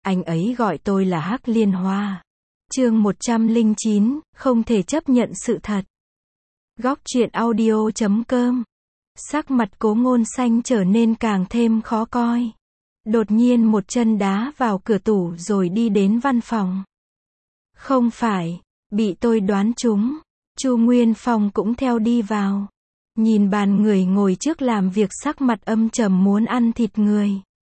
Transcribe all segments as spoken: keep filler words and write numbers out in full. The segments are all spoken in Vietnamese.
Anh ấy gọi tôi là Hắc Liên Hoa. Chương một trăm lẻ chín, không thể chấp nhận sự thật. Góc truyện audio chấm com. Sắc mặt Cố Ngôn Xanh trở nên càng thêm khó coi. Đột nhiên một chân đá vào cửa tủ rồi đi đến văn phòng. Không phải, bị tôi đoán trúng. Chu Nguyên Phong cũng theo đi vào. Nhìn bàn người ngồi trước làm việc sắc mặt âm trầm muốn ăn thịt người.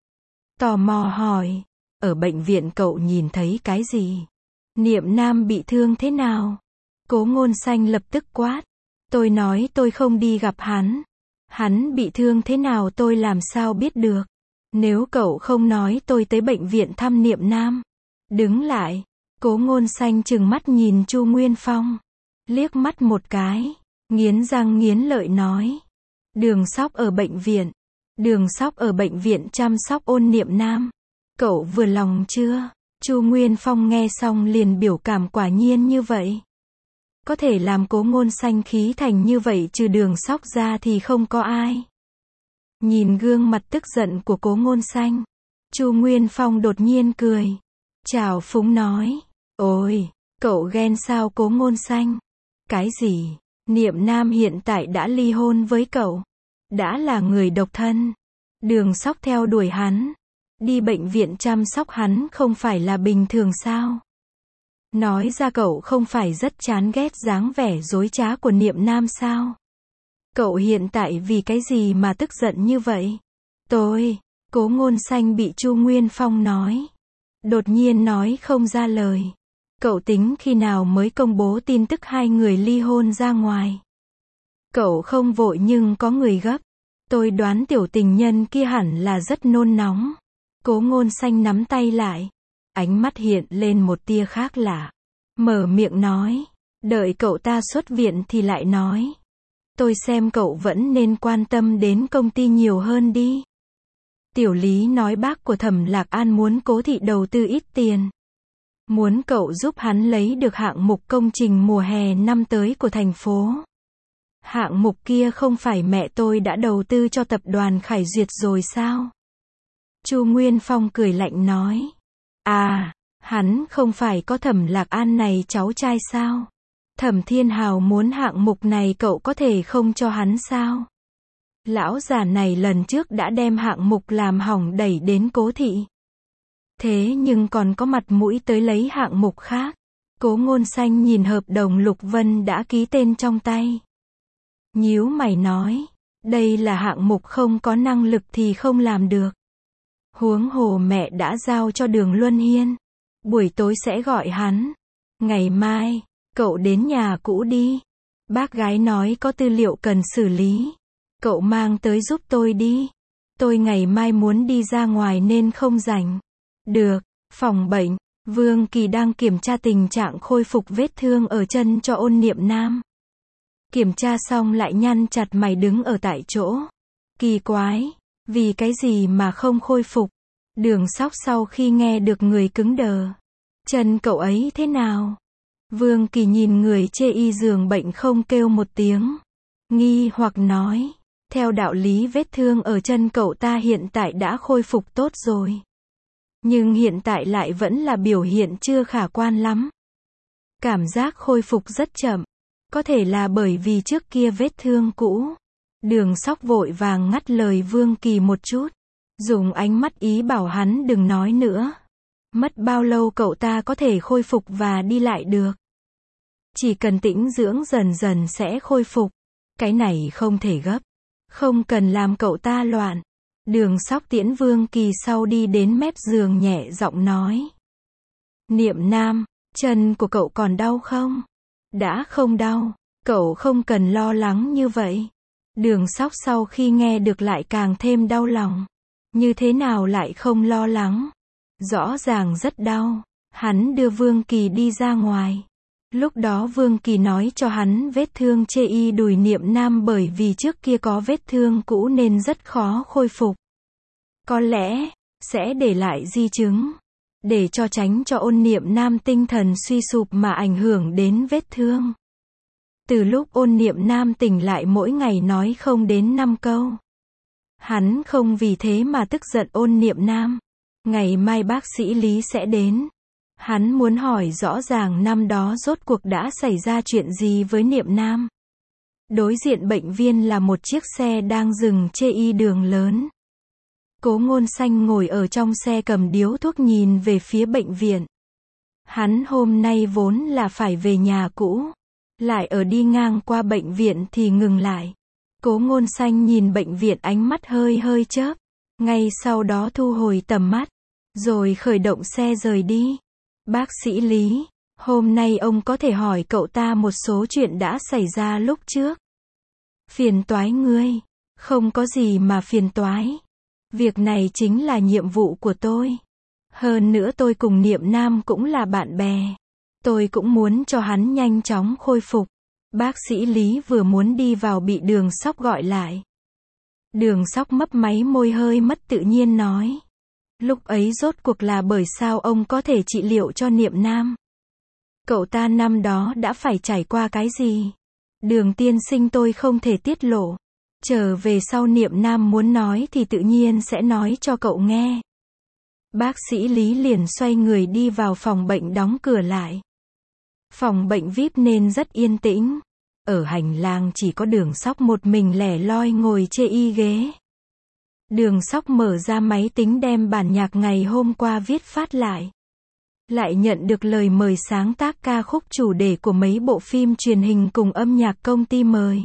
Tò mò hỏi, ở bệnh viện cậu nhìn thấy cái gì? Niệm Nam bị thương thế nào? Cố Ngôn Xanh lập tức quát. Tôi nói tôi không đi gặp hắn. Hắn bị thương thế nào tôi làm sao biết được? Nếu cậu không nói tôi tới bệnh viện thăm Niệm Nam. Đứng lại. Cố Ngôn Xanh trừng mắt nhìn Chu Nguyên Phong. Liếc mắt một cái. Nghiến răng nghiến lợi nói. Đường Sóc ở bệnh viện. Đường Sóc ở bệnh viện chăm sóc ôn Niệm Nam. Cậu vừa lòng chưa? Chu Nguyên Phong nghe xong liền biểu cảm quả nhiên như vậy. Có thể làm Cố Ngôn Xanh khí thành như vậy trừ Đường Sóc ra thì không có ai. Nhìn gương mặt tức giận của Cố Ngôn Xanh, Chu Nguyên Phong đột nhiên cười. Chào phúng nói. Ôi, cậu ghen sao Cố Ngôn Xanh? Cái gì? Niệm Nam hiện tại đã ly hôn với cậu. Đã là người độc thân. Đường Sóc theo đuổi hắn. Đi bệnh viện chăm sóc hắn không phải là bình thường sao? Nói ra cậu không phải rất chán ghét dáng vẻ dối trá của Niệm Nam sao? Cậu hiện tại vì cái gì mà tức giận như vậy? Tôi, Cố Ngôn Xanh bị Chu Nguyên Phong nói. Đột nhiên nói không ra lời. Cậu tính khi nào mới công bố tin tức hai người ly hôn ra ngoài? Cậu không vội nhưng có người gấp. Tôi đoán tiểu tình nhân kia hẳn là rất nôn nóng. Cố Ngôn Xanh nắm tay lại. Ánh mắt hiện lên một tia khác lạ. Mở miệng nói. Đợi cậu ta xuất viện thì lại nói. Tôi xem cậu vẫn nên quan tâm đến công ty nhiều hơn đi. Tiểu Lý nói bác của Thẩm Lạc An muốn Cố thị đầu tư ít tiền. Muốn cậu giúp hắn lấy được hạng mục công trình mùa hè năm tới của thành phố. Hạng mục kia không phải mẹ tôi đã đầu tư cho tập đoàn Khải Duyệt rồi sao? Chu Nguyên Phong cười lạnh nói. À, hắn không phải có Thẩm Lạc An này cháu trai sao? Thẩm Thiên Hào muốn hạng mục này cậu có thể không cho hắn sao? Lão già này lần trước đã đem hạng mục làm hỏng đẩy đến Cố thị. Thế nhưng còn có mặt mũi tới lấy hạng mục khác. Cố Ngôn Xanh nhìn hợp đồng Lục Vân đã ký tên trong tay. Nhíu mày nói. Đây là hạng mục không có năng lực thì không làm được. Huống hồ mẹ đã giao cho Đường Luân Hiên. Buổi tối sẽ gọi hắn. Ngày mai, cậu đến nhà cũ đi. Bác gái nói có tư liệu cần xử lý. Cậu mang tới giúp tôi đi. Tôi ngày mai muốn đi ra ngoài nên không rảnh. Được, phòng bệnh. Vương Kỳ đang kiểm tra tình trạng khôi phục vết thương ở chân cho ôn Niệm Nam. Kiểm tra xong lại nhăn chặt mày đứng ở tại chỗ. Kỳ quái. Vì cái gì mà không khôi phục? Đường Sóc sau khi nghe được người cứng đờ. Chân cậu ấy thế nào? Vương Kỳ nhìn người chê y giường bệnh không kêu một tiếng. Nghi hoặc nói. Theo đạo lý vết thương ở chân cậu ta hiện tại đã khôi phục tốt rồi. Nhưng hiện tại lại vẫn là biểu hiện chưa khả quan lắm. Cảm giác khôi phục rất chậm. Có thể là bởi vì trước kia vết thương cũ. Đường Sóc vội vàng ngắt lời Vương Kỳ một chút. Dùng ánh mắt ý bảo hắn đừng nói nữa. Mất bao lâu cậu ta có thể khôi phục và đi lại được? Chỉ cần tĩnh dưỡng dần dần sẽ khôi phục. Cái này không thể gấp. Không cần làm cậu ta loạn. Đường Sóc tiễn Vương Kỳ sau đi đến mép giường nhẹ giọng nói. Niệm Nam, chân của cậu còn đau không? Đã không đau. Cậu không cần lo lắng như vậy. Đường Sóc sau khi nghe được lại càng thêm đau lòng. Như thế nào lại không lo lắng? Rõ ràng rất đau. Hắn đưa Vương Kỳ đi ra ngoài. Lúc đó Vương Kỳ nói cho hắn vết thương chê y đùi Niệm Nam bởi vì trước kia có vết thương cũ nên rất khó khôi phục. Có lẽ, sẽ để lại di chứng. Để cho tránh cho ôn Niệm Nam tinh thần suy sụp mà ảnh hưởng đến vết thương. Từ lúc ôn Niệm Nam tỉnh lại mỗi ngày nói không đến năm câu. Hắn không vì thế mà tức giận ôn Niệm Nam. Ngày mai bác sĩ Lý sẽ đến. Hắn muốn hỏi rõ ràng năm đó rốt cuộc đã xảy ra chuyện gì với Niệm Nam. Đối diện bệnh viên là một chiếc xe đang dừng chê y đường lớn. Cố Ngôn Xanh ngồi ở trong xe cầm điếu thuốc nhìn về phía bệnh viện. Hắn hôm nay vốn là phải về nhà cũ. Lại ở đi ngang qua bệnh viện thì ngừng lại. Cố Ngôn Xanh nhìn bệnh viện ánh mắt hơi hơi chớp. Ngay sau đó thu hồi tầm mắt. Rồi khởi động xe rời đi. Bác sĩ Lý, hôm nay ông có thể hỏi cậu ta một số chuyện đã xảy ra lúc trước. Phiền toái ngươi. Không có gì mà phiền toái. Việc này chính là nhiệm vụ của tôi. Hơn nữa tôi cùng Niệm Nam cũng là bạn bè. Tôi cũng muốn cho hắn nhanh chóng khôi phục. Bác sĩ Lý vừa muốn đi vào bị Đường Sóc gọi lại. Đường Sóc mấp máy môi hơi mất tự nhiên nói. Lúc ấy rốt cuộc là bởi sao ông có thể trị liệu cho Niệm Nam? Cậu ta năm đó đã phải trải qua cái gì? Đường tiên sinh tôi không thể tiết lộ. Trở về sau Niệm Nam muốn nói thì tự nhiên sẽ nói cho cậu nghe. Bác sĩ Lý liền xoay người đi vào phòng bệnh đóng cửa lại. Phòng bệnh vi ai pi nên rất yên tĩnh. Ở hành lang chỉ có Đường Sóc một mình lẻ loi ngồi chê y ghế. Đường Sóc mở ra máy tính đem bản nhạc ngày hôm qua viết phát lại. Lại nhận được lời mời sáng tác ca khúc chủ đề của mấy bộ phim truyền hình cùng âm nhạc công ty mời.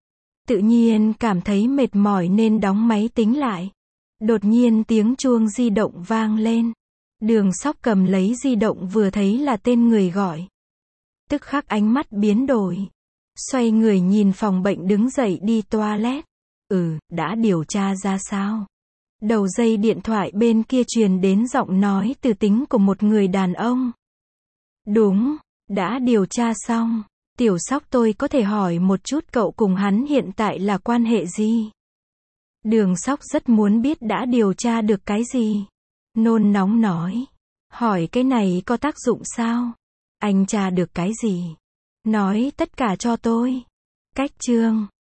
Tự nhiên cảm thấy mệt mỏi nên đóng máy tính lại. Đột nhiên tiếng chuông di động vang lên. Đường Sóc cầm lấy di động vừa thấy là tên người gọi. Tức khắc ánh mắt biến đổi. Xoay người nhìn phòng bệnh đứng dậy đi toilet. Ừ, đã điều tra ra sao? Đầu dây điện thoại bên kia truyền đến giọng nói từ tính của một người đàn ông. Đúng, đã điều tra xong. Tiểu Sóc tôi có thể hỏi một chút cậu cùng hắn hiện tại là quan hệ gì? Đường Sóc rất muốn biết đã điều tra được cái gì. Nôn nóng nói. Hỏi cái này có tác dụng sao? Anh tra được cái gì? Nói tất cả cho tôi. Cách chương.